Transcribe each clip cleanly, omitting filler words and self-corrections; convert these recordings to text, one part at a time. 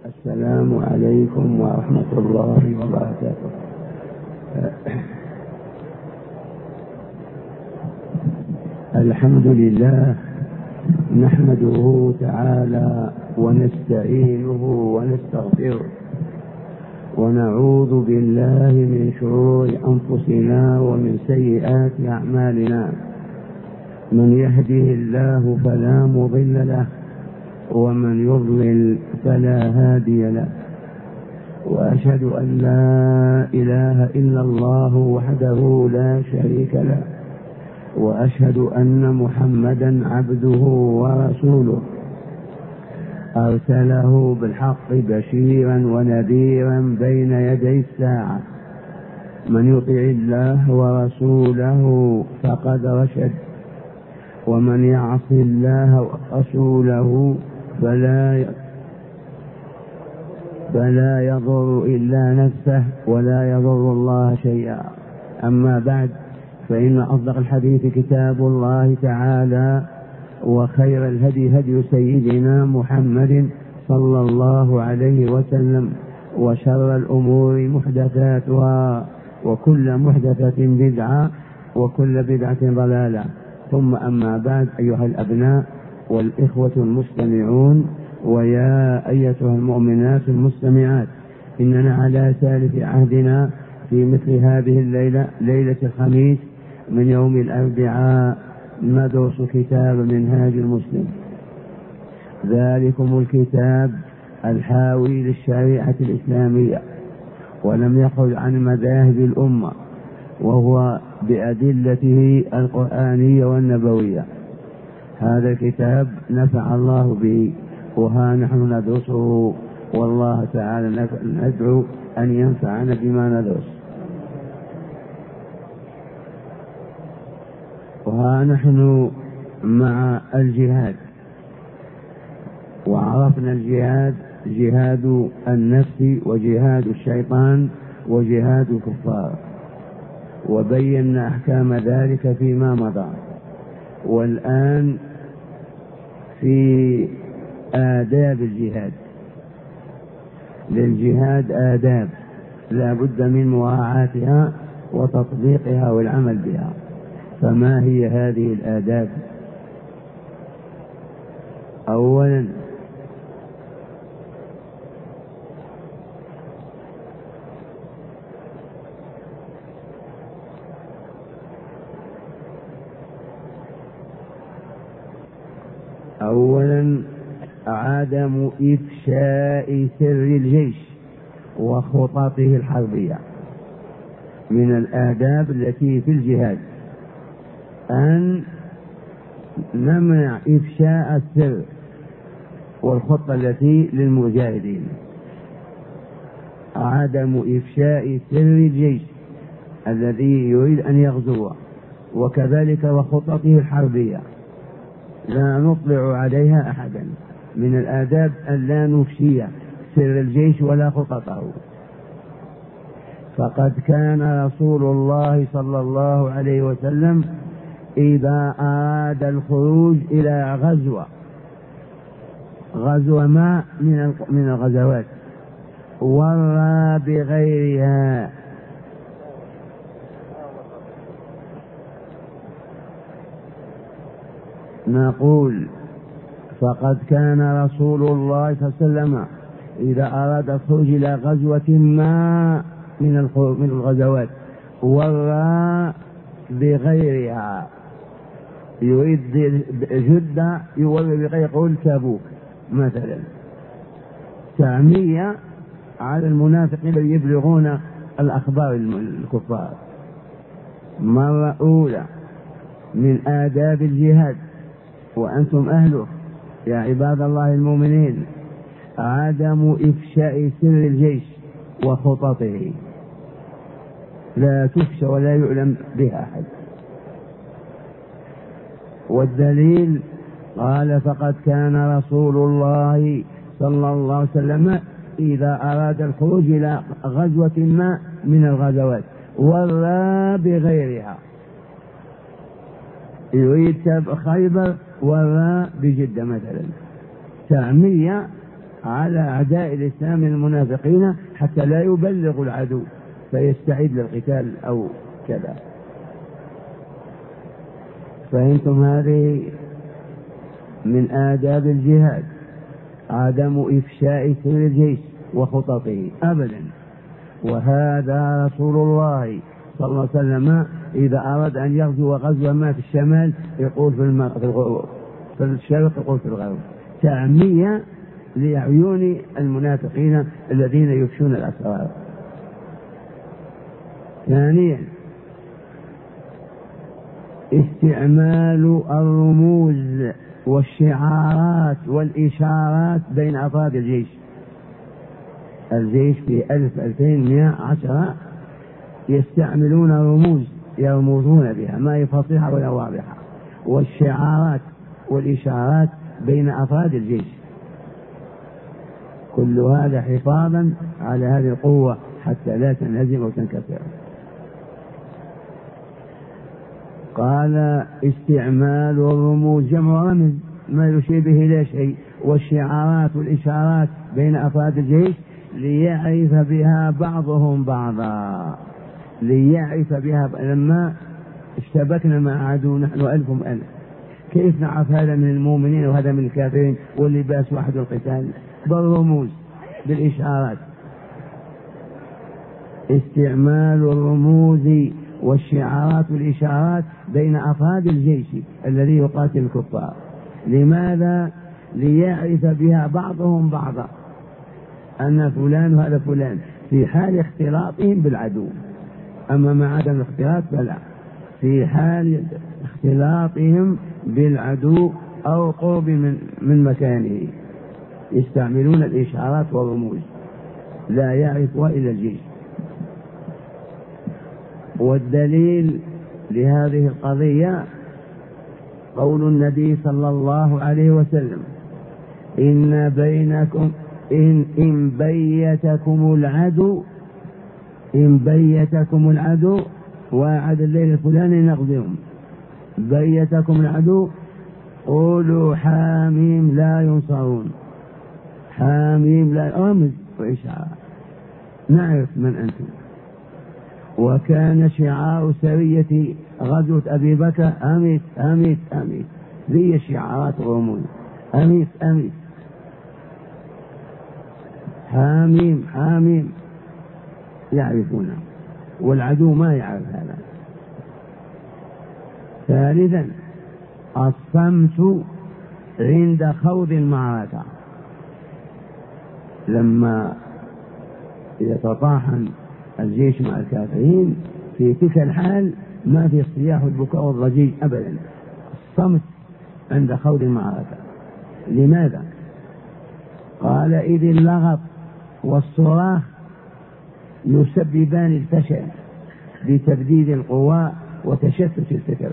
السلام عليكم ورحمة الله وبركاته. الحمد لله نحمده تعالى ونستعينه ونستغفره ونعوذ بالله من شرور أنفسنا ومن سيئات أعمالنا. من يهده الله فلا مضل له ومن يضلل فلا هادي له، وأشهد أن لا إله إلا الله وحده لا شريك له، وأشهد أن محمدا عبده ورسوله أرسله بالحق بشيرا ونذيرا بين يدي الساعة. من يطع الله ورسوله فقد رشد، ومن يعص الله ورسوله فلا يضر إلا نفسه ولا يضر الله شيئا. أما بعد، فإن أصدق الحديث كتاب الله تعالى، وخير الهدي هدي سيدنا محمد صلى الله عليه وسلم، وشر الأمور محدثاتها، وكل محدثة بدعة، وكل بدعة ضلالة. ثم أما بعد، أيها الأبناء والإخوة المستمعون، ويا أيتها المؤمنات المستمعات، إننا على ثالث عهدنا في مثل هذه الليلة، ليلة الخميس من يوم الأربعاء، ندرس كتاب منهاج المسلم، ذلكم الكتاب الحاوي للشريعة الإسلامية، ولم يخرج عن مذاهب الأمة، وهو بأدلته القرآنية والنبوية. هذا الكتاب نفع الله به، وها نحن ندرسه، والله تعالى ندعو أن ينفعنا بما ندرس. وها نحن مع الجهاد، وعرفنا الجهاد: جهاد النفس، وجهاد الشيطان، وجهاد الكفار، وبينا أحكام ذلك فيما مضى. والآن في آداب الجهاد. للجهاد آداب لا بد من مراعاتها وتطبيقها والعمل بها. فما هي هذه الآداب؟ أولا، عدم إفشاء سر الجيش وخططه الحربية. من الآداب التي في الجهاد أن نمنع إفشاء السر والخطة التي للمجاهدين. عدم إفشاء سر الجيش الذي يريد أن يغزو، وكذلك وخططه الحربية، لا نطلع عليها أحدا. من الآداب أن لا نفشي سر الجيش ولا خططه. فقد كان رسول الله صلى الله عليه وسلم إذا أراد الخروج إلى غزوة ما من الغزوات، ورى بغيرها، نقول فقد كان رسول الله صلى الله عليه وسلم إذا أراد الخروج إلى غزوة ما من الغزوات ورى بغيرها. يريد جدة يوري بغير، يقول تبوك مثلا، تعمية على المنافقين الذين يبلغون الأخبار الكفار. مرة أولى من آداب الجهاد، وأنتم أهله يا عباد الله المؤمنين، عدم إفشاء سر الجيش وخططه، لا تفشى ولا يعلم بها أحد. والدليل قال: فقد كان رسول الله صلى الله عليه وسلم إذا أراد الخروج إلى غزوة ما من الغزوات ورى بغيرها. يريد خيبر ورى بجدة مثلا، تعمية على أعداء الإسلام المنافقين حتى لا يبلغ العدو فيستعد للقتال أو كذا. فهمتم؟ هذه من آداب الجهاد عدم إفشاء سر الجيش وخططه أبدا. وهذا رسول الله صلى الله عليه وسلم إذا أراد أن يغزو غزوة ما في الشمال يقول في الشرق يقول في الغرب، تعمية لعيون المنافقين الذين يفشون الأسرار. ثانيا استعمال الرموز والشعارات والإشارات بين أفراد الجيش. الجيش في 1210 يستعملون رموز يرمزون بها، ما هي فصيحة ولا واضحة، والشعارات والإشارات بين أفراد الجيش، كل هذا حفاظا على هذه القوة حتى لا تنهزم وتنكسر. قال استعمال الرموز جمع رمز ما يشير به لا شيء، والشعارات والإشارات بين أفراد الجيش ليعرف بها بعضهم بعضا، ليعرف بها. لما اشتبكنا مع عدو نحن 1000 كيف نعرف هذا من المؤمنين وهذا من الكافرين واللباس واحد القتال؟ بالرموز بالإشارات. استعمال الرموز والشعارات والإشارات بين أفراد الجيش الذي يقاتل الكفار. لماذا؟ ليعرف بها بعضهم بعضا أن فلان وهذا فلان في حال اختلاطهم بالعدو. أما مع عدم الاختلاط فلا، في حال اختلاطهم بالعدو أو قرب من مكانه يستعملون الإشارات والرموز لا يعرفها إلا الجيش. والدليل لهذه القضية قول النبي صلى الله عليه وسلم إن بينكم إن بيتكم العدو واعد الليل الفلاني نغزوهم، بيتكم العدو قولوا حاميم لا ينصرون. حاميم لا رمز وإشعار نعرف من أنتم. وكان شعار سرية غزوة أبي بكر أميت أميت أميت، ذي شعارات الرموز أميت أميت، حاميم حاميم يعرفونه والعدو ما يعرف هذا. ثالثا الصمت عند خوض المعركة. لما يتطاحن الجيش مع الكافرين في تلك الحال ما في الصياح والبكاء والضجيج أبدا، الصمت عند خوض المعركة. لماذا؟ قال إذ اللغط والصراخ يسببان الفشل بتبديد القوى وتشتت الفكر.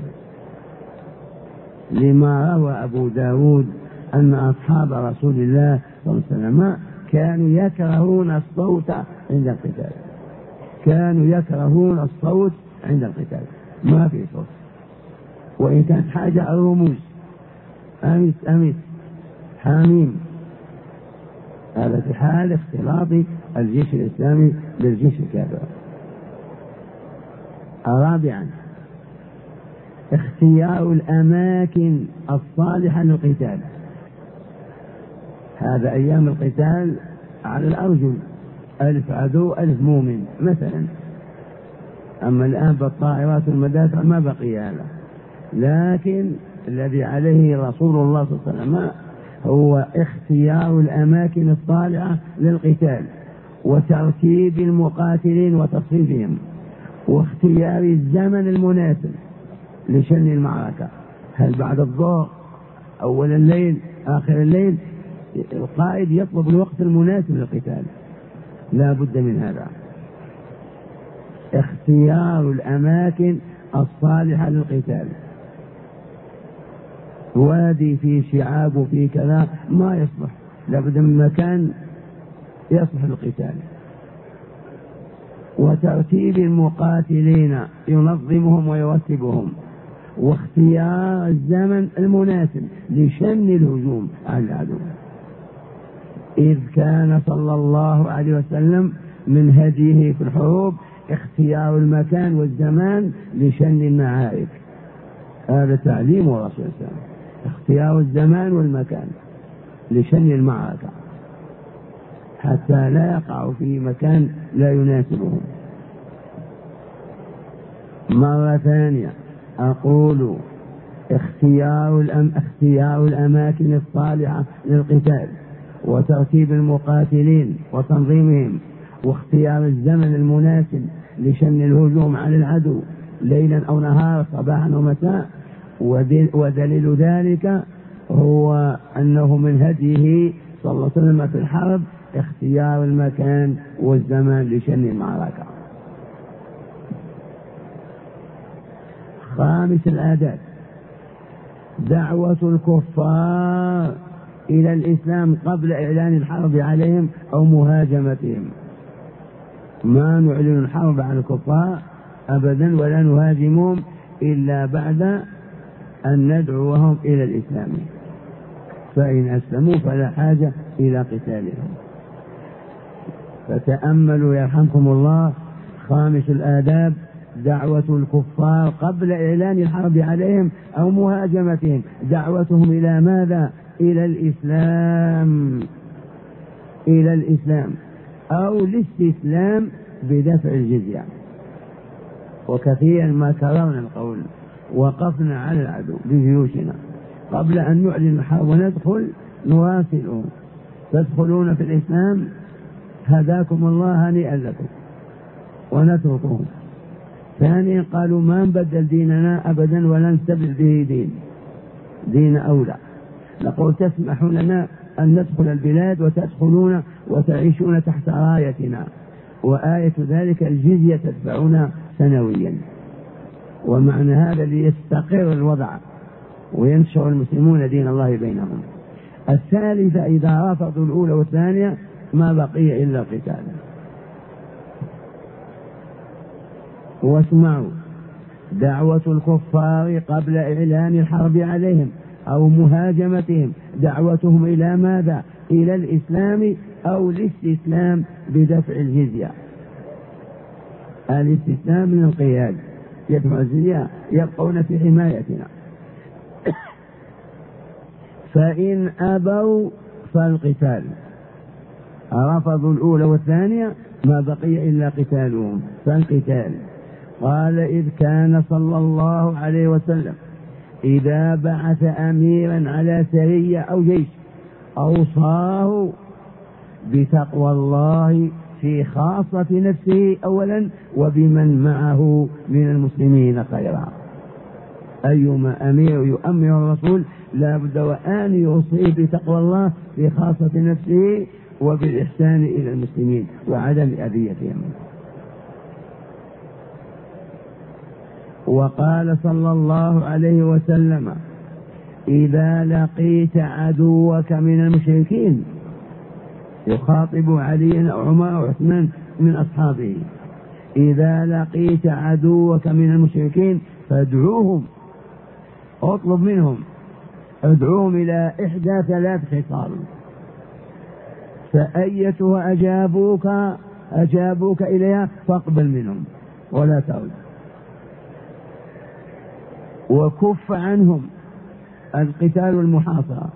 لما روى أبو داود أن أصحاب رسول الله صلى الله عليه وسلم كانوا يكرهون الصوت عند القتال، كانوا يكرهون الصوت عند القتال، ما في صوت، وإن كانت حاجة الرموز أميت أميت حاميم. هذا في حال اختلاط الجيش الإسلامي بالجيش الكافر. رابعا اختيار الأماكن الصالحة للقتال. هذا أيام القتال على الأرجل 1000 عدو 1000 مؤمن مثلا، أما الآن بالطائرات والمدافع ما بقي هذا. لكن الذي عليه رسول الله صلى الله عليه وسلم هو اختيار الأماكن الصالحة للقتال وترتيب المقاتلين وتصفيفهم واختيار الزمن المناسب لشن المعركة. هل بعد الظهر أول الليل آخر الليل؟ القائد يطلب الوقت المناسب للقتال، لا بد من هذا. اختيار الأماكن الصالحة للقتال. وادي فيه شعاب وفيه كذا ما يصلح، لا بد من مكان يصلح للقتال. وترتيب المقاتلين ينظمهم ويرتبهم، واختيار الزمن المناسب لشن الهجوم على العدو. إذ كان صلى الله عليه وسلم من هديه في الحروب اختيار المكان والزمان لشن المعارك. هذا تعليم الرسول صلى الله عليه وسلم، اختيار الزمان والمكان لشن المعركة حتى لا يقع في مكان لا يناسبهم. مرة ثانية أقول اختيار الأماكن الصالحة للقتال وترتيب المقاتلين وتنظيمهم، واختيار الزمن المناسب لشن الهجوم على العدو ليلا أو نهارا صباحا ومساء، ودليل ذلك هو أنه من هديه صلى الله عليه وسلم في الحرب اختيار المكان والزمان لشن المعركة. خامس الآداب دعوة الكفار إلى الإسلام قبل إعلان الحرب عليهم أو مهاجمتهم. ما نعلن الحرب على الكفار أبدا ولا نهاجمهم إلا بعد أن ندعوهم إلى الإسلام، فإن أسلموا فلا حاجة إلى قتالهم. فتأملوا يرحمكم الله خامس الآداب دعوة الكفار قبل إعلان الحرب عليهم أو مهاجمتهم، دعوتهم إلى ماذا؟ إلى الإسلام، إلى الإسلام أو الاستسلام بدفع الجزية. وكثيرا ما كررنا القول وقفنا على العدو بجيوشنا قبل أن نعلن الحرب وندخل نواصلهم. تدخلون في الإسلام هداكم الله هنيئا لكم ونتركهم. ثانيا قالوا ما نبدل ديننا أبدا ولا نستبدل به دين أولى. نقول تسمحون لنا أن ندخل البلاد وتدخلون وتعيشون تحت رايتنا، وآية ذلك الجزية تدفعون سنويا. ومعنى هذا ليستقر الوضع وينشر المسلمون دين الله بينهم. الثالثة إذا رفضوا الأولى والثانية ما بقي إلا القتال. واسمعوا دعوة الكفار قبل إعلان الحرب عليهم أو مهاجمتهم، دعوتهم إلى ماذا؟ إلى الإسلام أو الاستسلام بدفع الجزية. الاستسلام من القياد، يدفع الجزية يبقون في حمايتنا. فإن أبوا فالقتال. رفضوا الأولى والثانية ما بقي إلا قتالهم فالقتال. قال إذ كان صلى الله عليه وسلم إذا بعث أميرا على سرية أو جيش أوصاه بتقوى الله في خاصة نفسه أولا وبمن معه من المسلمين خيرا. أيما أمير يؤمر الرسول لا بد وأن يوصيه بتقوى الله في خاصة نفسه وبالإحسان إلى المسلمين وعدم أذيتهم. وقال صلى الله عليه وسلم إذا لقيت عدوك من المشركين، يخاطب علي عمر وعثمان من أصحابه، إذا لقيت عدوك من المشركين فادعوهم، اطلب منهم، ادعوهم إلى إحدى ثلاث خصال، فأيتها أجابوك إليها فاقبل منهم ولا تعود، وكف عنهم القتال والمحاصرة.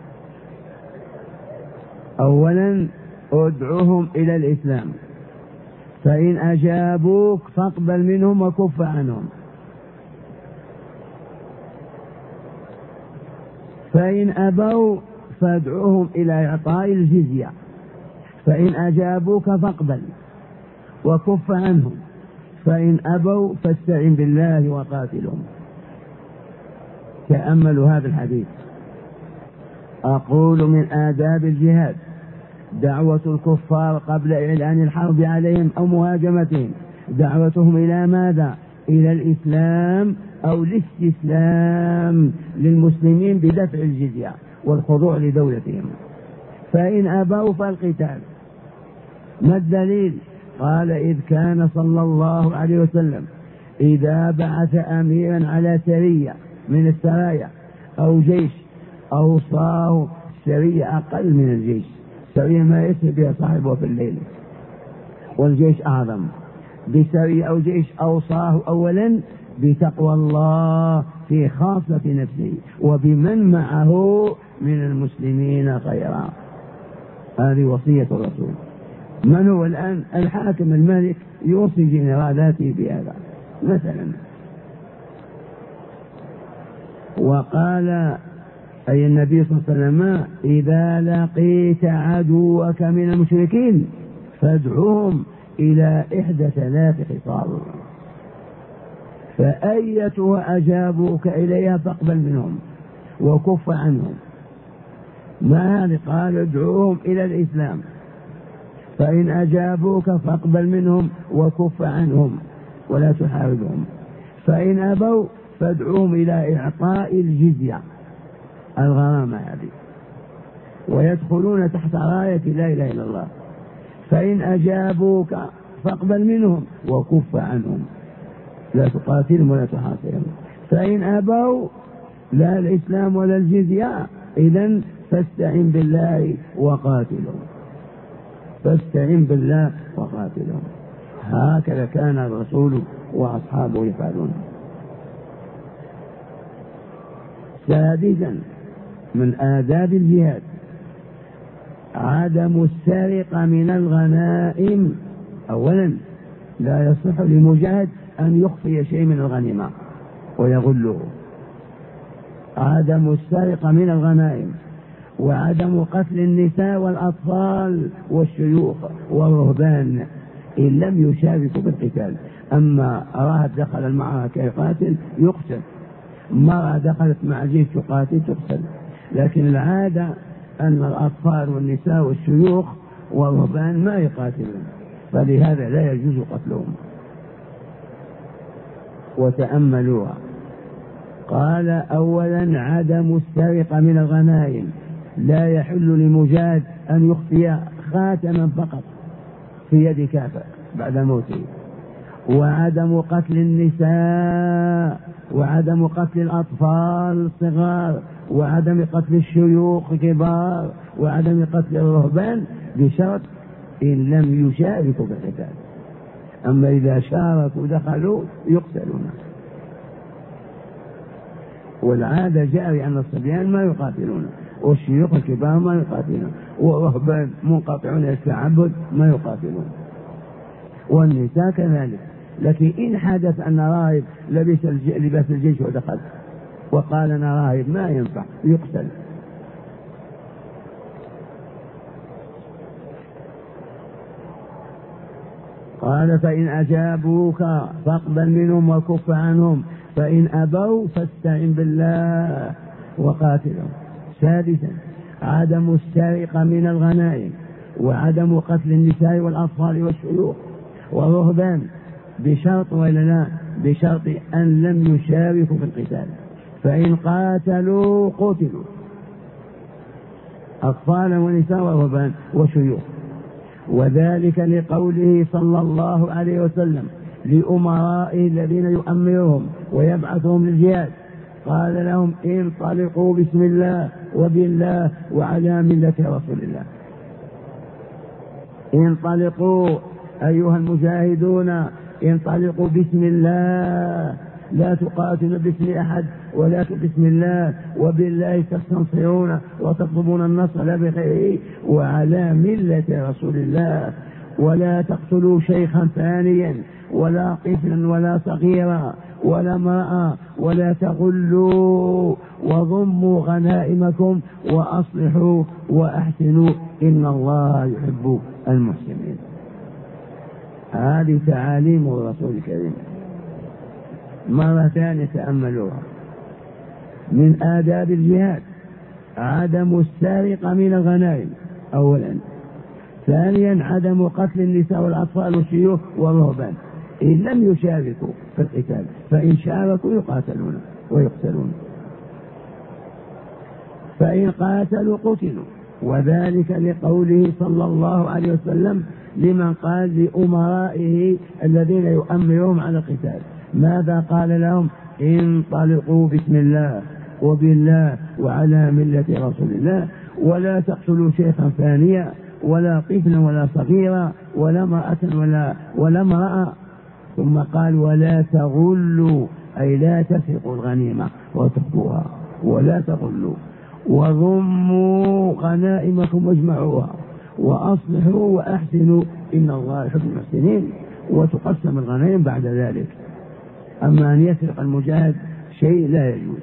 أولا ادعوهم إلى الإسلام، فإن أجابوك فاقبل منهم وكف عنهم، فإن أبوا فادعوهم إلى إعطاء الجزية، فإن أجابوك فاقبل وكف عنهم، فإن أبوا فاستعن بالله وقاتلهم. تأملوا هذا الحديث. أقول من آداب الجهاد دعوة الكفار قبل إعلان الحرب عليهم أو مهاجمتهم، دعوتهم إلى ماذا؟ إلى الإسلام أو الاستسلام للمسلمين بدفع الجزية والخضوع لدولتهم، فإن أبوا فالقتال. ما الدليل؟ قال إذ كان صلى الله عليه وسلم إذا بعث أميرا على سرية من السرايا أو جيش أوصاه، السرية أقل من الجيش، سرية ما يسري بها صاحبه في الليل، والجيش أعظم. بسرية أو جيش أوصاه أولا بتقوى الله في خاصة نفسه وبمن معه من المسلمين خيرا. هذه وصية الرسول. من هو الآن الحاكم الملك يوصي جنرالاته بهذا مثلا. وقال أي النبي صلى الله عليه وسلم: إذا لقيت عدوك من المشركين فادعوهم إلى 11 خصال، فأيتها أجابوك إليها فاقبل منهم وكف عنهم. ما هذه؟ قال: ادعوهم إلى الإسلام، فإن أجابوك فاقبل منهم وكف عنهم ولا تحاربهم، فإن أبوا فادعوهم إلى إعطاء الجزية الغرامة هذه، ويدخلون تحت راية لا إله إلا الله. فإن أجابوك فاقبل منهم وكف عنهم، لا تقاتلهم ولا تحاصرهم. فإن أبوا لا الإسلام ولا الجزية إذن فاستعن بالله وقاتلهم، فاستعن بالله وقاتلهم. هكذا كان الرسول وأصحابه يفعلون. سادسا من آداب الجهاد عدم السرقة من الغنائم. أولا لا يصح لمجاهد أن يخفي شيء من الغنيمة ويغله. عدم السرقة من الغنائم، وعدم قتل النساء والأطفال والشيوخ والرهبان إن لم يشاركوا بالقتال. أما راهب دخل المعركة يقاتل يقتل، مرأة دخلت مع جيش تقاتل تقتل. لكن العادة أن الأطفال والنساء والشيوخ والرهبان ما يقاتلون، فلهذا لا يجوز قتلهم. وتأملوها. قال: أولا عدم السرقة من الغنائم، لا يحل لمجاهد أن يخفي خاتما فقط في يد كافر بعد موته، وعدم قتل النساء، وعدم قتل الأطفال الصغار، وعدم قتل الشيوخ الكبار، وعدم قتل الرهبان، بشرط إن لم يشاركوا بالقتال. أما إذا شاركوا دخلوا يقتلون. والعادة جاري أن الصبيان ما يقاتلون، والشيوخ الكبار ما يقاتلون، والرهبان منقطعون التعبد ما يقاتلون، والنساء كذلك. لكن إن حدث أن راهب لبس لباس الجيش ودخل وقال أنا راهب ما ينفع، يقتل. قال: فإن أجابوك فاقبل منهم وكف عنهم، فإن أبوا فاستعن بالله وقاتلهم. سادسا عدم السرقة من الغنائم، وعدم قتل النساء والأطفال والشيوخ والرهبان، بشرط ولا لا؟ بشرط أن لم يشاركوا في القتال. فإن قاتلوا قتلوا، أطفالا ونساء ورهبان وشيوخ. وذلك لقوله صلى الله عليه وسلم لأمرائه الذين يؤمرهم ويبعثهم للجهاد، قال لهم: انطلقوا بسم الله وبالله وعلى ملة رسول الله. انطلقوا أيها المجاهدون، انطلقوا بسم الله، لا تقاتلوا باسم أحد ولا بسم الله، وبالله تستنصرون وتطلبون النصر لا بغيره، وعلى ملة رسول الله. ولا تقتلوا شيخا ثانيا ولا طفلا ولا صغيرا ولا امرأة، ولا تغلوا، وضموا غنائمكم وأصلحوا وأحسنوا إن الله يحب المحسنين. هذه تعاليم الرسول الكريم. مرة ثانية تأملوها. من آداب الجهاد عدم السرقة من الغنائم أولا. ثانيا عدم قتل النساء والأطفال والشيوخ والرهبان إن لم يشاركوا في القتال، فإن شاركوا يقاتلون ويقتلون. فإن قاتلوا قتلوا. وذلك لقوله صلى الله عليه وسلم لمن قال لأمرائه الذين يؤمرهم على القتال، ماذا قال لهم؟ انطلقوا بسم الله وبالله وعلى ملة رسول الله، ولا تقتلوا شيخا ثانيا ولا طفلا ولا صغيرا ولا امرأة ولا امرأة. ثم قال ولا تغلوا أي لا تسرقوا الغنيمة وتخفوها ولا تغلوا، وضموا غنائمكم واجمعوها وأصلحوا وأحسنوا إن الله يحب المحسنين. وتقسم الغنائم بعد ذلك. أما أن يسرق المجاهد شيء لا يجوز.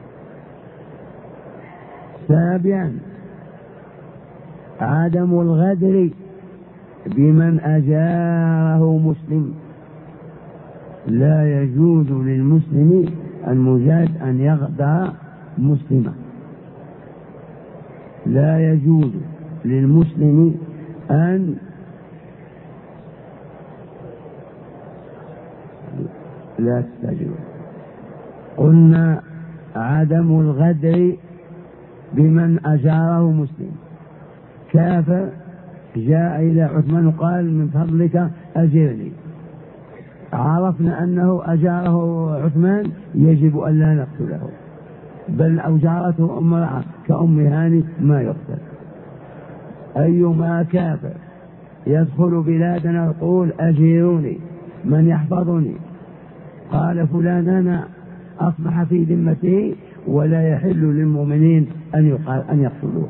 سابعا عدم الغدر بمن أجاره مسلم. لا يجوز للمسلم المجاهد أن يغدر مسلما. لا يجوز للمسلم أن لا تستجيب. قلنا عدم الغدر بمن أجاره مسلم. كافر جاء إلى عثمان وقال من فضلك أجرني، عرفنا أنه أجاره عثمان يجب أن لا نقتله، بل أجارته امرأة كأم هاني ما يقتل. أيما كافر يدخل بلادنا يقول أجيروني من يحفظني، قال فلان أنا، أصبح في ذمته ولا يحل للمؤمنين أن يقتلوه.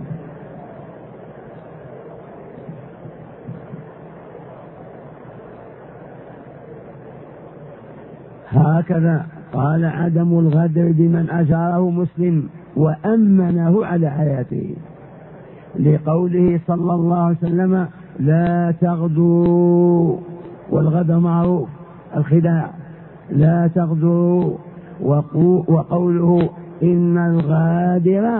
هكذا قال عدم الغدر بمن أجاره مسلم وأمنه على حياته، لقوله صلى الله عليه وسلم لا تغدروا، والغدر معروف الخداع، لا تغدروا. وقوله إن الغادر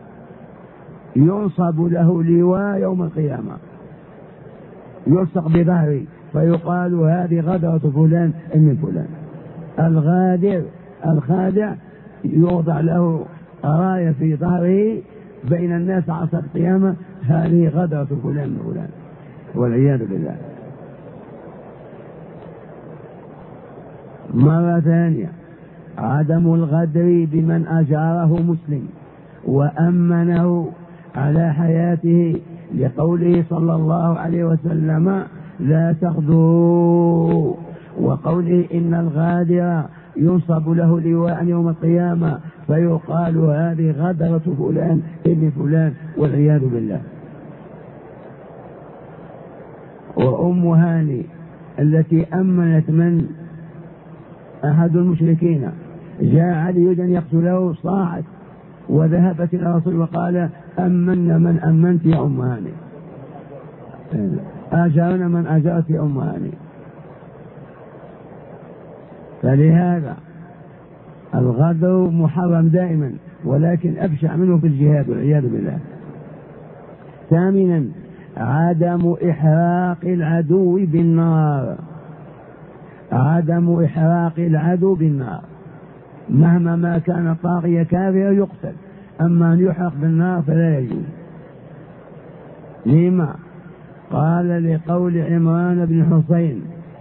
ينصب له لواء يوم القيامة، يلصق بظهره فيقال هذه غدرة فلان من فلان. الغادر الخادع يوضع له راية في ظهره بين الناس عصر القيامة، هذه غدرة فلان من فلان والعياذ بالله. مرة ثانية عدم الغدر بمن أجاره مسلم وأمنه على حياته، لقوله صلى الله عليه وسلم لا تغدروا، وقوله إن الغادر ينصب له لواء يوم القيامة فيقال هذه غدرة فلان ابن فلان والعياذ بالله. وأم هاني التي أمنت من أحد المشركين جاء علي يريد أن يقتله صاحت وذهبت إلى الرسول وقال أمنا من أمنت يا أم هاني، أجرنا من أجرت يا أم هاني. فلهذا الغدر محرم دائما، ولكن أبشع منه في الجهاد والعياذ بالله. ثامنا عدم إحراق العدو بالنار. عدم إحراق العدو بالنار، مهما ما كان طاغية كافر يقتل، أما أن يحرق بالنار فلا يجوز. لما؟ قال لقول عمران بن حسين،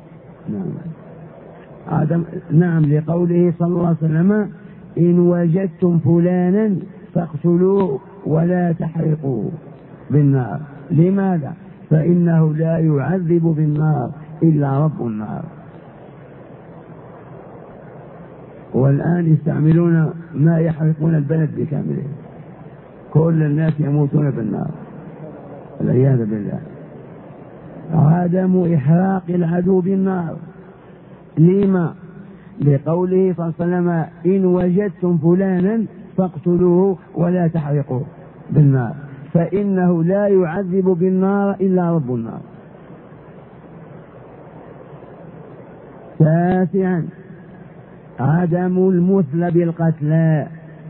نعم لقوله صلى الله عليه وسلم إن وجدتم فلانا فاقتلوه ولا تحرقوه بالنار. لماذا؟ فإنه لا يعذب بالنار إلا رب النار. والآن يستعملون ما يحرقون البلد بكامله، كل الناس يموتون بالنار والعياذ بالله. عدم إحراق العدو بالنار. لما؟ لقوله صلى الله عليه وسلم إن وجدتم فلانا فاقتلوه ولا تحرقوه بالنار، فإنه لا يعذب بالنار إلا رب النار. تاسعا عدم المثل بالقتلى،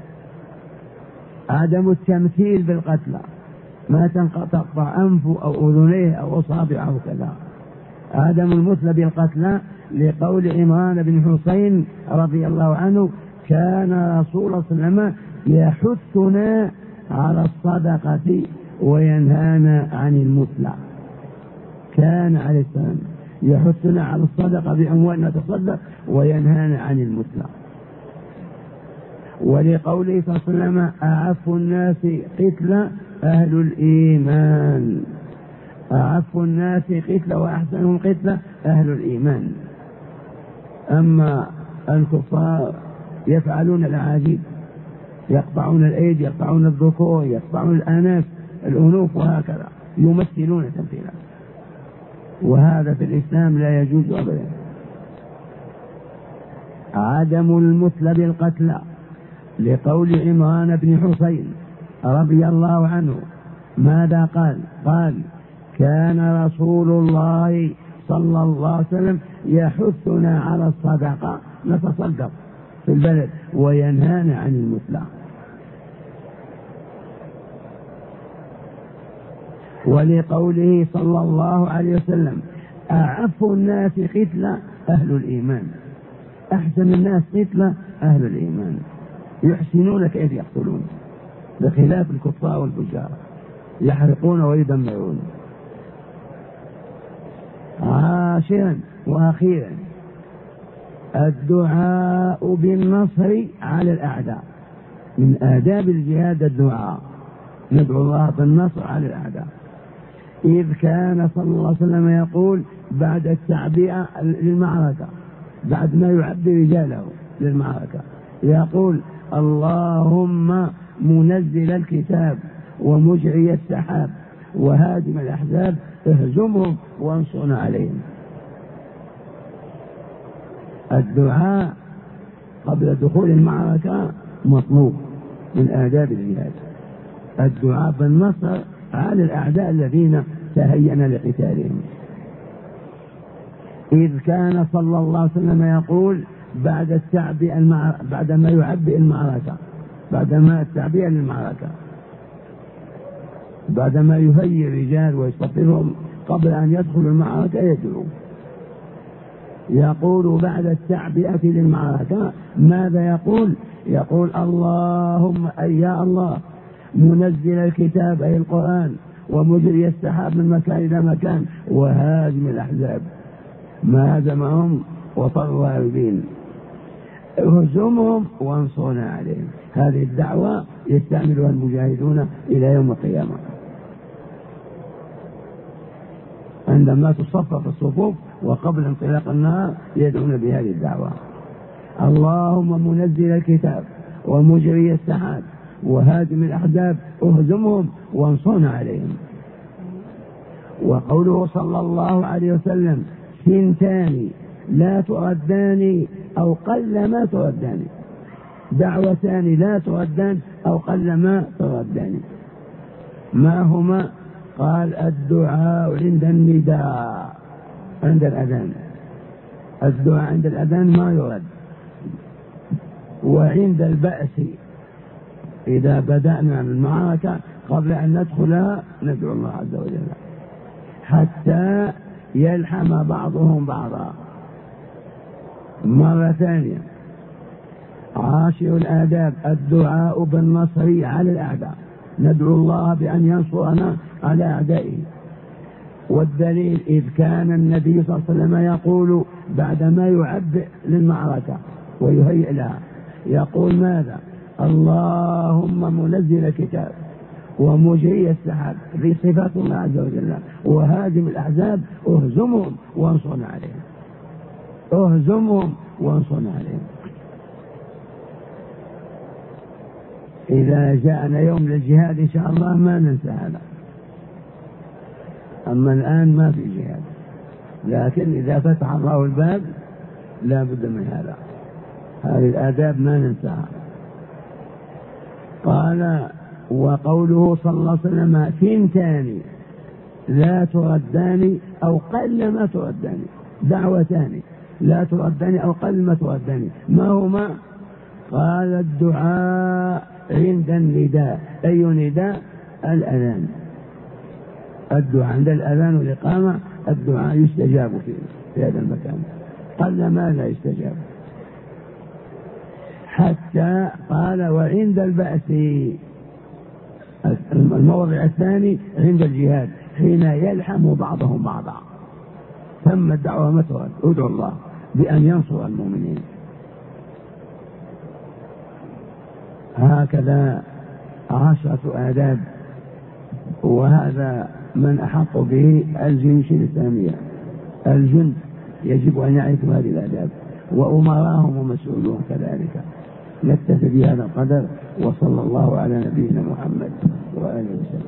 عدم التمثيل بالقتلى، ما تقطع أنفه أو أذنيه أو أصابعه أو كذا. عدم المثل بالقتلى لقول عمران بن حسين رضي الله عنه كان رسول الله صلى الله عليه وسلم يحثنا على الصدقة وينهانا عن المثلى. كان عليه السلام يحثنا على الصدقة بأموال نتصدق وينهانا عن المثلى. ولقوله صلى الله عليه وسلم أعف الناس قتلى أهل الإيمان، أعف الناس قتلة وأحسنهم قتلة أهل الإيمان. أما الكفار يفعلون العجيب، يقطعون الأيدي، يقطعون الذكور، يقطعون الأنوف وهكذا، يمثلون تمثيلا، وهذا في الإسلام لا يجوز أبدا. عدم المثل بالقتلى، لقول عمران بن حسين رضي الله عنه ماذا قال؟ قال: كان رسول الله صلى الله عليه وسلم يحثنا على الصدقة، نتصدق في البلد، وينهانا عن المثلى. ولقوله صلى الله عليه وسلم: أعف الناس قتلى أهل الإيمان، أحسن الناس قتلى أهل الإيمان، يحسنون كيف يقتلون، بخلاف الكفار والفجار يحرقون ويدمرون. عاشرا وأخيرا الدعاء بالنصر على الأعداء، من آداب الجهاد الدعاء، ندعو الله بالنصر على الأعداء. إذ كان صلى الله عليه وسلم يقول بعد التعبئة للمعركة، بعد ما يعبي رجاله للمعركة، يقول: اللهم منزل الكتاب ومجري السحاب وهادم الأحزاب اهزمهم وانصرنا عليهم. الدعاء قبل دخول المعركة مطلوب من آداب الجهاد، الدعاء بالنصر على الأعداء الذين تهيأنا لقتالهم. إذ كان صلى الله عليه وسلم يقول بعد التعبئة بعدما يعبئ المعركة، بعدما التعبئة للمعركة، بعدما يهيئ الرجال ويصطفلهم قبل أن يدخلوا المعركة، يدعو، يقول بعد التعبئة للمعركة ماذا يقول؟ يقول: اللهم أي يا الله منزل الكتاب أي القرآن، ومجري السحاب من مكان إلى مكان، وهازم الأحزاب ما هزمهم وطروا هاربين، اهزمهم وانصرنا عليهم. هذه الدعوة يستعملها المجاهدون إلى يوم القيامة، عندما تصفف الصفوف وقبل انطلاق النار يدعون بهذه الدعوة: اللهم منزل الكتاب ومجري السحاب وهادم الأحزاب اهزمهم وانصرنا عليهم. وقوله صلى الله عليه وسلم: ثنتان لا تردان أو قل ما تردان، دعوتان لا تردان أو قل ما تردان، ما هما؟ قال: الدعاء عند النداء، عند الأذان، الدعاء عند الأذان ما يرد، وعند البأس إذا بدأنا المعركة قبل أن ندخلها ندعو الله عز وجل حتى يلحم بعضهم بعضا. مرة ثانية، عاشر الآداب الدعاء بالنصر على الأعداء، ندعو الله بأن ينصرنا على أعدائه. والدليل: إذ كان النبي صلى الله عليه وسلم يقول بعدما يعبئ للمعركة ويهيئ لها، يقول ماذا؟ اللهم منزل الكتاب ومجري السحاب، في صفات الله عز وجل، وهادم الأحزاب اهزمهم وانصرنا عليهم، اهزمهم وانصرنا عليهم. إذا جاءنا يوم للجهاد إن شاء الله ما ننسى هذا، أما الآن ما في جهاد، لكن إذا فتح الله الباب لا بد من هذا، هذه الآداب ما ننساها. قال: وقوله صلى الله عليه وسلم: ثنتان لا تردان أو قل ما تردان، دعوتان لا تردان أو قل ما تردان، ما هما؟ قال: الدعاء عند النداء، أي نداء؟ الأذان، الدعاء عند الأذان والإقامة، الدعاء يستجاب في هذا المكان، قل ما لا يستجاب. حتى قال: وعند البأس، الموضع الثاني عند الجهاد حين يلحم بعضهم بعضا، ثم الدعوة متى ادعو الله بأن ينصر المؤمنين. هكذا 10 آداب، وهذا من أحق به الجيوش الإسلامية، الجند يجب أن يعرفوا هذه الآداب، وأمراهم ومسؤولون كذلك. نكتفي بهذا القدر، وصلى الله على نبينا محمد وآله وسلم.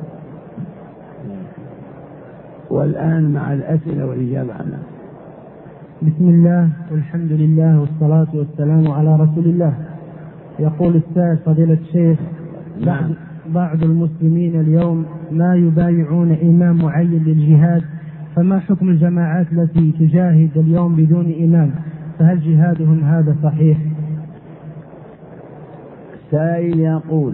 والآن مع الأسئلة والإجابة عنها. بسم الله والحمد لله والصلاة والسلام على رسول الله. يقول السائل فضيلة الشيخ: بعض المسلمين اليوم لا يبايعون إمام معين للجهاد، فما حكم الجماعات التي تجاهد اليوم بدون إمام؟ فهل جهادهم هذا صحيح؟ السائل يقول: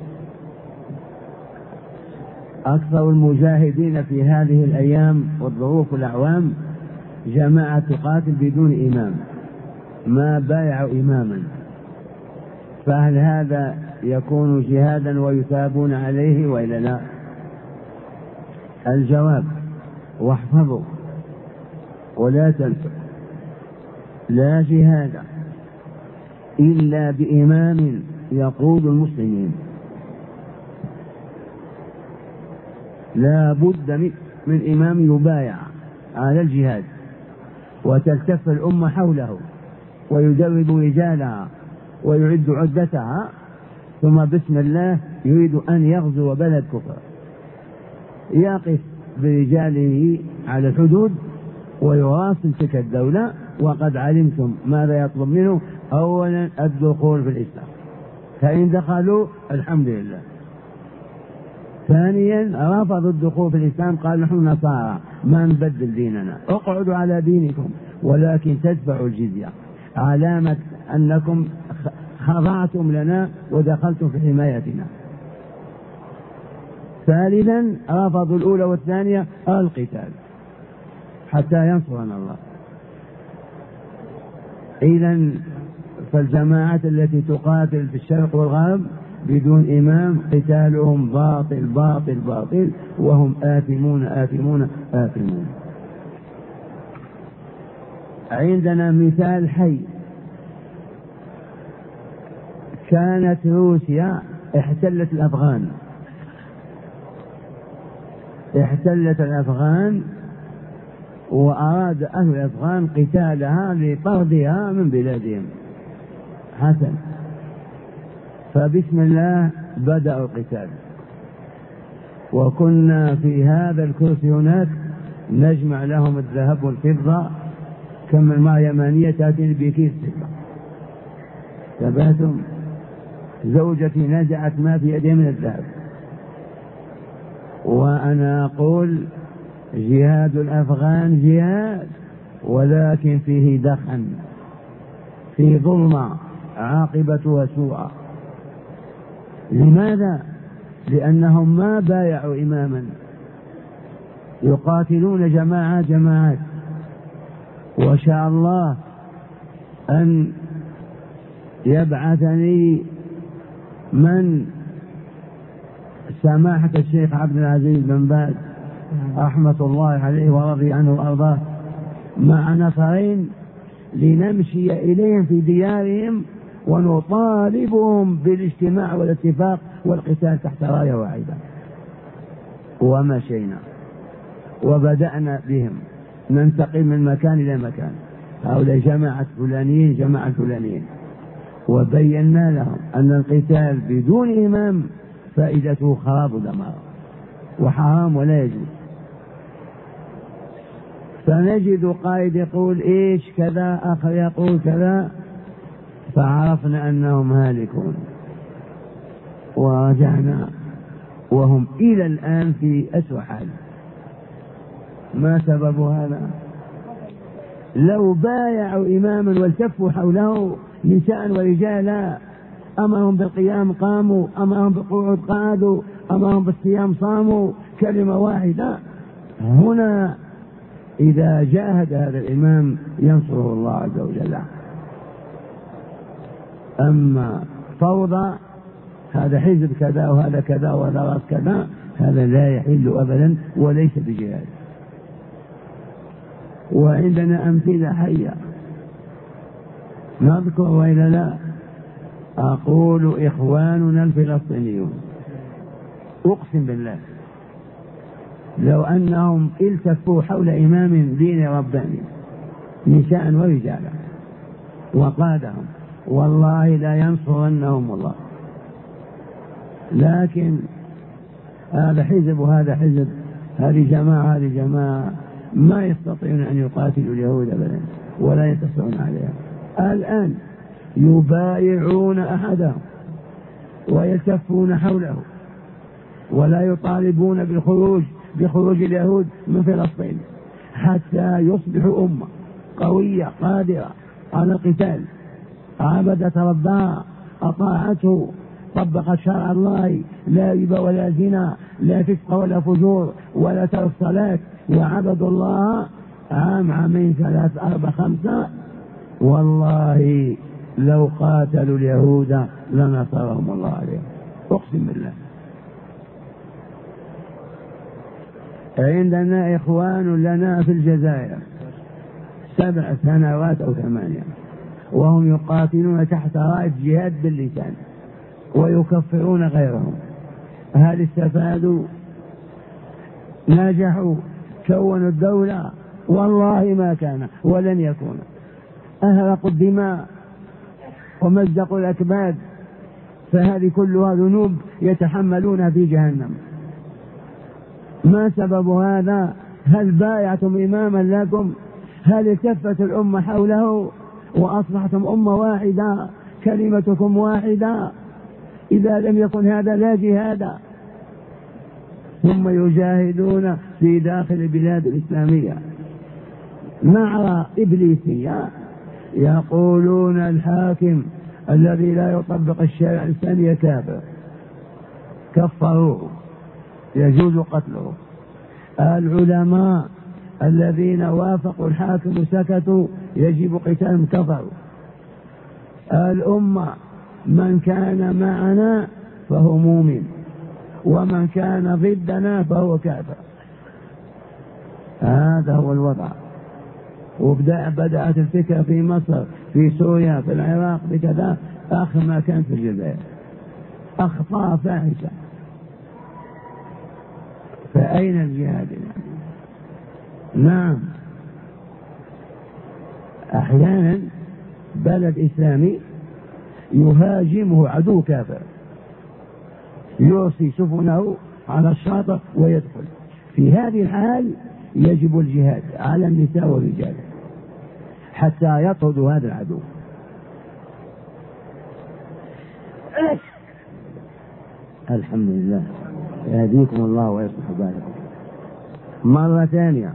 أكثر المجاهدين في هذه الأيام والظروف والأعوام جماعة تقاتل بدون إمام، ما بايعوا إماما، فهل هذا يكون جهادا ويثابون عليه وإلا لا؟ الجواب: واحفظوا ولا تنسوا، لا جهاد إلا بإمام يقود المسلمين، لا بد من إمام يبايع على الجهاد وتلتف الأمة حوله ويدرب رجالها ويعد عدتها، ثم بسم الله يريد أن يغزو بلد كفر، يقف برجاله على الحدود ويواصل تلك الدولة، وقد علمتم ماذا يطلب منه: أولا الدخول في الإسلام، فإن دخلوا الحمد لله. ثانيا رفضوا الدخول في الإسلام، قال: نحن نصارى ما نبدل ديننا، اقعدوا على دينكم ولكن تدفعوا الجزية، علامة أنكم خضعتم لنا ودخلتم في حمايتنا. ثالثا رفضوا الأولى والثانية القتال حتى ينصرنا الله. إذن فالجماعات التي تقاتل في الشرق والغرب بدون إمام قتالهم باطل باطل باطل، وهم آثمون آثمون آثمون. عندنا مثال حي: كانت روسيا احتلت الأفغان وأراد أهل الأفغان قتالها لطردها من بلادهم. حسن، فبسم الله بدأوا القتال، وكنا في هذا الكرسي هناك نجمع لهم الذهب والفضة، كما الماء يمانية تأتي بكيس فضة. تبهتم، زوجتي نزعت ما في يدي من الذهب، وأنا أقول: جهاد الأفغان جهاد، ولكن فيه دخن، فيه ظلمة عاقبتها سوء. لماذا؟ لأنهم ما بايعوا إماما، يقاتلون جماعات. وشاء الله أن يبعثني من سماحة الشيخ عبد العزيز بن باز رحمة الله عليه ورضي عنه وأرضاه مع نفرين لنمشي إليهم في ديارهم ونطالبهم بالاجتماع والاتفاق والقتال تحت راية واحدة. ومشينا وبدأنا بهم ننتقل من مكان إلى مكان، هؤلاء جماعة فلانيين، وبينا لهم أن القتال بدون إمام فائدته خراب ودمار وحرام ولا يجوز. فنجد قائد يقول إيش كذا، آخر يقول كذا، فعرفنا أنهم هالكون ورجعنا، وهم إلى الآن في أسوأ حال. ما سبب هذا؟ لو بايعوا إماما والتفوا حوله نساء ورجالا، أمرهم بالقيام قاموا، أمرهم بالقعود قعدوا، أمرهم بالصيام صاموا، كلمة واحدة. هنا إذا جاهد هذا الإمام ينصره الله عز وجل. أما فوضى، هذا حزب كذا وهذا كذا وهذا رأس كذا، هذا لا يحل أبدا وليس بجهاد. وعندنا أمثلة حية نذكر وإلا لا. أقول إخواننا الفلسطينيون، أقسم بالله لو أنهم التفوا حول إمام دين رباني نساء ورجالا وقادهم والله لا ينصرنهم الله. لكن هذا حزب وهذا حزب، هذه جماعة هذه جماعة، ما يستطيعون أن يقاتلوا اليهود أبدا ولا ينتصرون عليها. الآن يبايعون أحدهم ويلتفون حوله ولا يطالبون بخروج اليهود من فلسطين حتى يصبحوا أمة قوية قادرة على القتال، عبدت ربها، أطاعته، طبقت شرع الله، لا ربا ولا زنا، لا فسق ولا فجور ولا ترك صلاة، وعبدوا الله عام عامين 3 4 5. والله لو قاتلوا اليهود لنصرهم الله عليهم، أقسم بالله. عندنا إخوان لنا في الجزائر 7 سنوات أو 8، وهم يقاتلون تحت راية جهاد باللسان ويكفرون غيرهم. هل استفادوا؟ نجحوا؟ كونوا الدولة؟ والله ما كان ولن يكون. أهرقوا الدماء ومزقوا الأكباد، فهذه كلها ذنوب يتحملونها في جهنم. ما سبب هذا؟ هل بايعتم إماما لكم؟ هل التفت الأمة حوله وأصبحتم أمة واحدة، كلمتكم واحدة؟ إذا لم يكن هذا لا جهاد. ثم يجاهدون في داخل البلاد الإسلامية مع إبليسية، يقولون الحاكم الذي لا يطبق الشرع الإسلامي كافر، كفروه يجوز قتله. العلماء الذين وافقوا الحاكم وسكتوا يجب قتالهم، كفروا. الأمة من كان معنا فهو مؤمن ومن كان ضدنا فهو كافر. هذا هو الوضع. بدأت الفكرة في مصر، في سوريا، في العراق، بكذا، آخر ما كان في الجزائر، أخطاء فاحشة. فأين الجهاد؟ نعم، أحيانا بلد إسلامي يهاجمه عدو كافر، يرسي سفنه على الشاطئ ويدخل. في هذه الحال يجب الجهاد على النساء والرجال حتى يطردوا هذا العدو. الحمد لله، يهديكم الله ويصلح بالكم. مرة ثانية،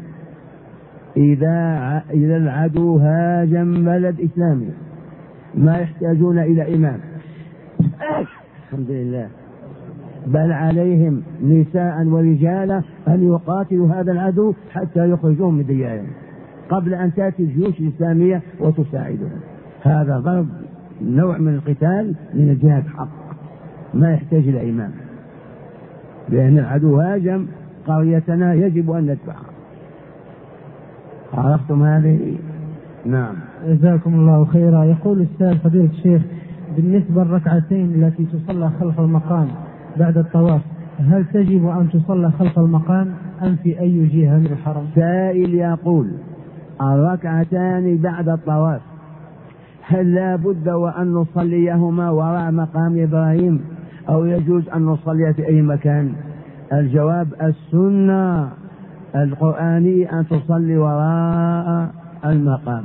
إذا العدو هاجم بلد إسلامي ما يحتاجون إلى إمام، الحمد لله، بل عليهم نساء ورجالا أن يقاتلوا هذا العدو حتى يخرجوهم من ديارهم قبل أن تأتي الجيوش الإسلامية وتساعدهم. هذا ضرب نوع من القتال من الجهاد حق، ما يحتاج إلى إمام، لأن العدو هاجم قريتنا يجب أن ندفعها. عرفتم هذه؟ نعم، جزاكم الله خيرا. يقول الأستاذ فضيلة الشيخ، بالنسبة للركعتين التي تصلى خلف المقام بعد الطواف، هل تجب أن تصلى خلف المقام أم في أي جهة من الحرم؟ سائل يقول الركعتان بعد الطواف هل لا بد وأن نصليهما وراء مقام إبراهيم أو يجوز أن نصلي في أي مكان؟ الجواب السنة القرآنية أن تصلي وراء المقام،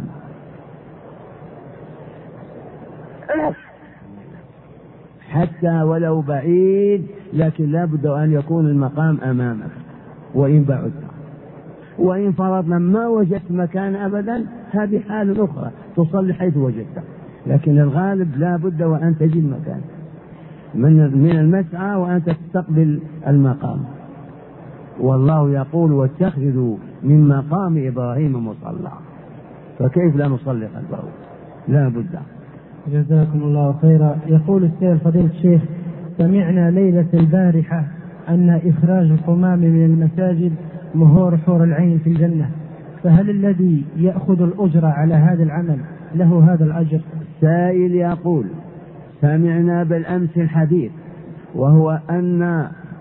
حتى ولو بعيد، لكن لا بد أن يكون المقام أمامك وإن بعد. وإن فرضنا ما وجدت مكان أبدا، هذه حال أخرى، تصلي حيث وجدت، لكن الغالب لا بد وأن تجد مكان من المسعى وأن تستقبل المقام. والله يقول واتخذوا من مقام إبراهيم مصلى، فكيف لا نصلي خلفه؟ لا بد. جزاكم الله خيرا. يقول السيد فضيلة الشيخ، سمعنا ليلة البارحة أن إخراج القمام من المساجد مهور حور العين في الجنة، فهل الذي يأخذ الأجر على هذا العمل له هذا الأجر؟ سائل يقول سمعنا بالأمس الحديث، وهو أن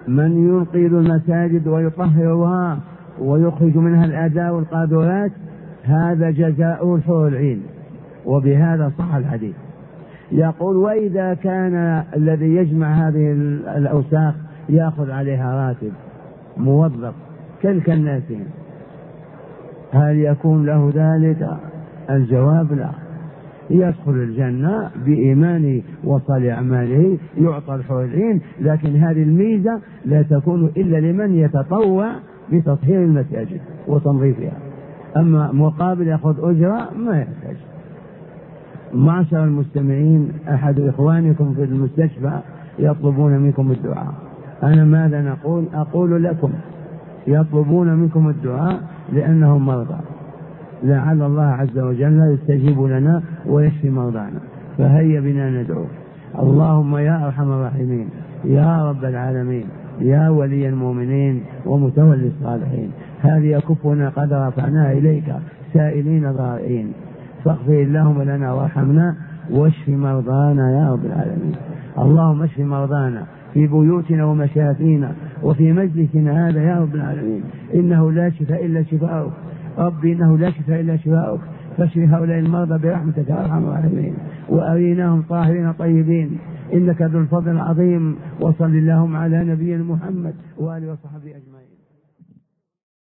من ينقذ المساجد ويطهرها ويخرج منها الأذى والقاذورات هذا جزاء الحور العين. وبهذا صح الحديث. يقول وإذا كان الذي يجمع هذه الأوساخ يأخذ عليها راتب موظف كالناسين هل يكون له ذلك؟ الجواب لا، يدخل الجنة بإيمانه وصالح أعماله يعطى الحور العين، لكن هذه الميزة لا تكون إلا لمن يتطوع بتطهير المساجد وتنظيفها، أما مقابل يأخذ أجرة ما يحتاج. معشر المستمعين، أحد إخوانكم في المستشفى يطلبون منكم الدعاء. أنا ماذا نقول؟ أقول لكم يطلبون منكم الدعاء لأنهم مرضى، لعل الله عز وجل يستجيب لنا ويشفي مرضانا، فهيا بنا ندعو. اللهم يا أرحم الراحمين يا رب العالمين يا ولي المؤمنين ومتولي الصالحين، هذه كفنا قد رفعناها إليك سائلين ضائعين، فاغفر اللهم لنا وارحمنا واشف مرضانا يا رب العالمين. اللهم اشف مرضانا في بيوتنا ومشافينا وفي مجلسنا هذا يا رب العالمين، إنه لا شفاء إلا شفاؤك ربي، إنه لا شفاء إلا شفاؤك، فاشف هؤلاء المرضى برحمتك يا أرحم الراحمين، وأريناهم طاهرين طيبين إنك ذو الفضل العظيم. وصل اللهم على نبينا محمد وآله وصحبه أجمعين.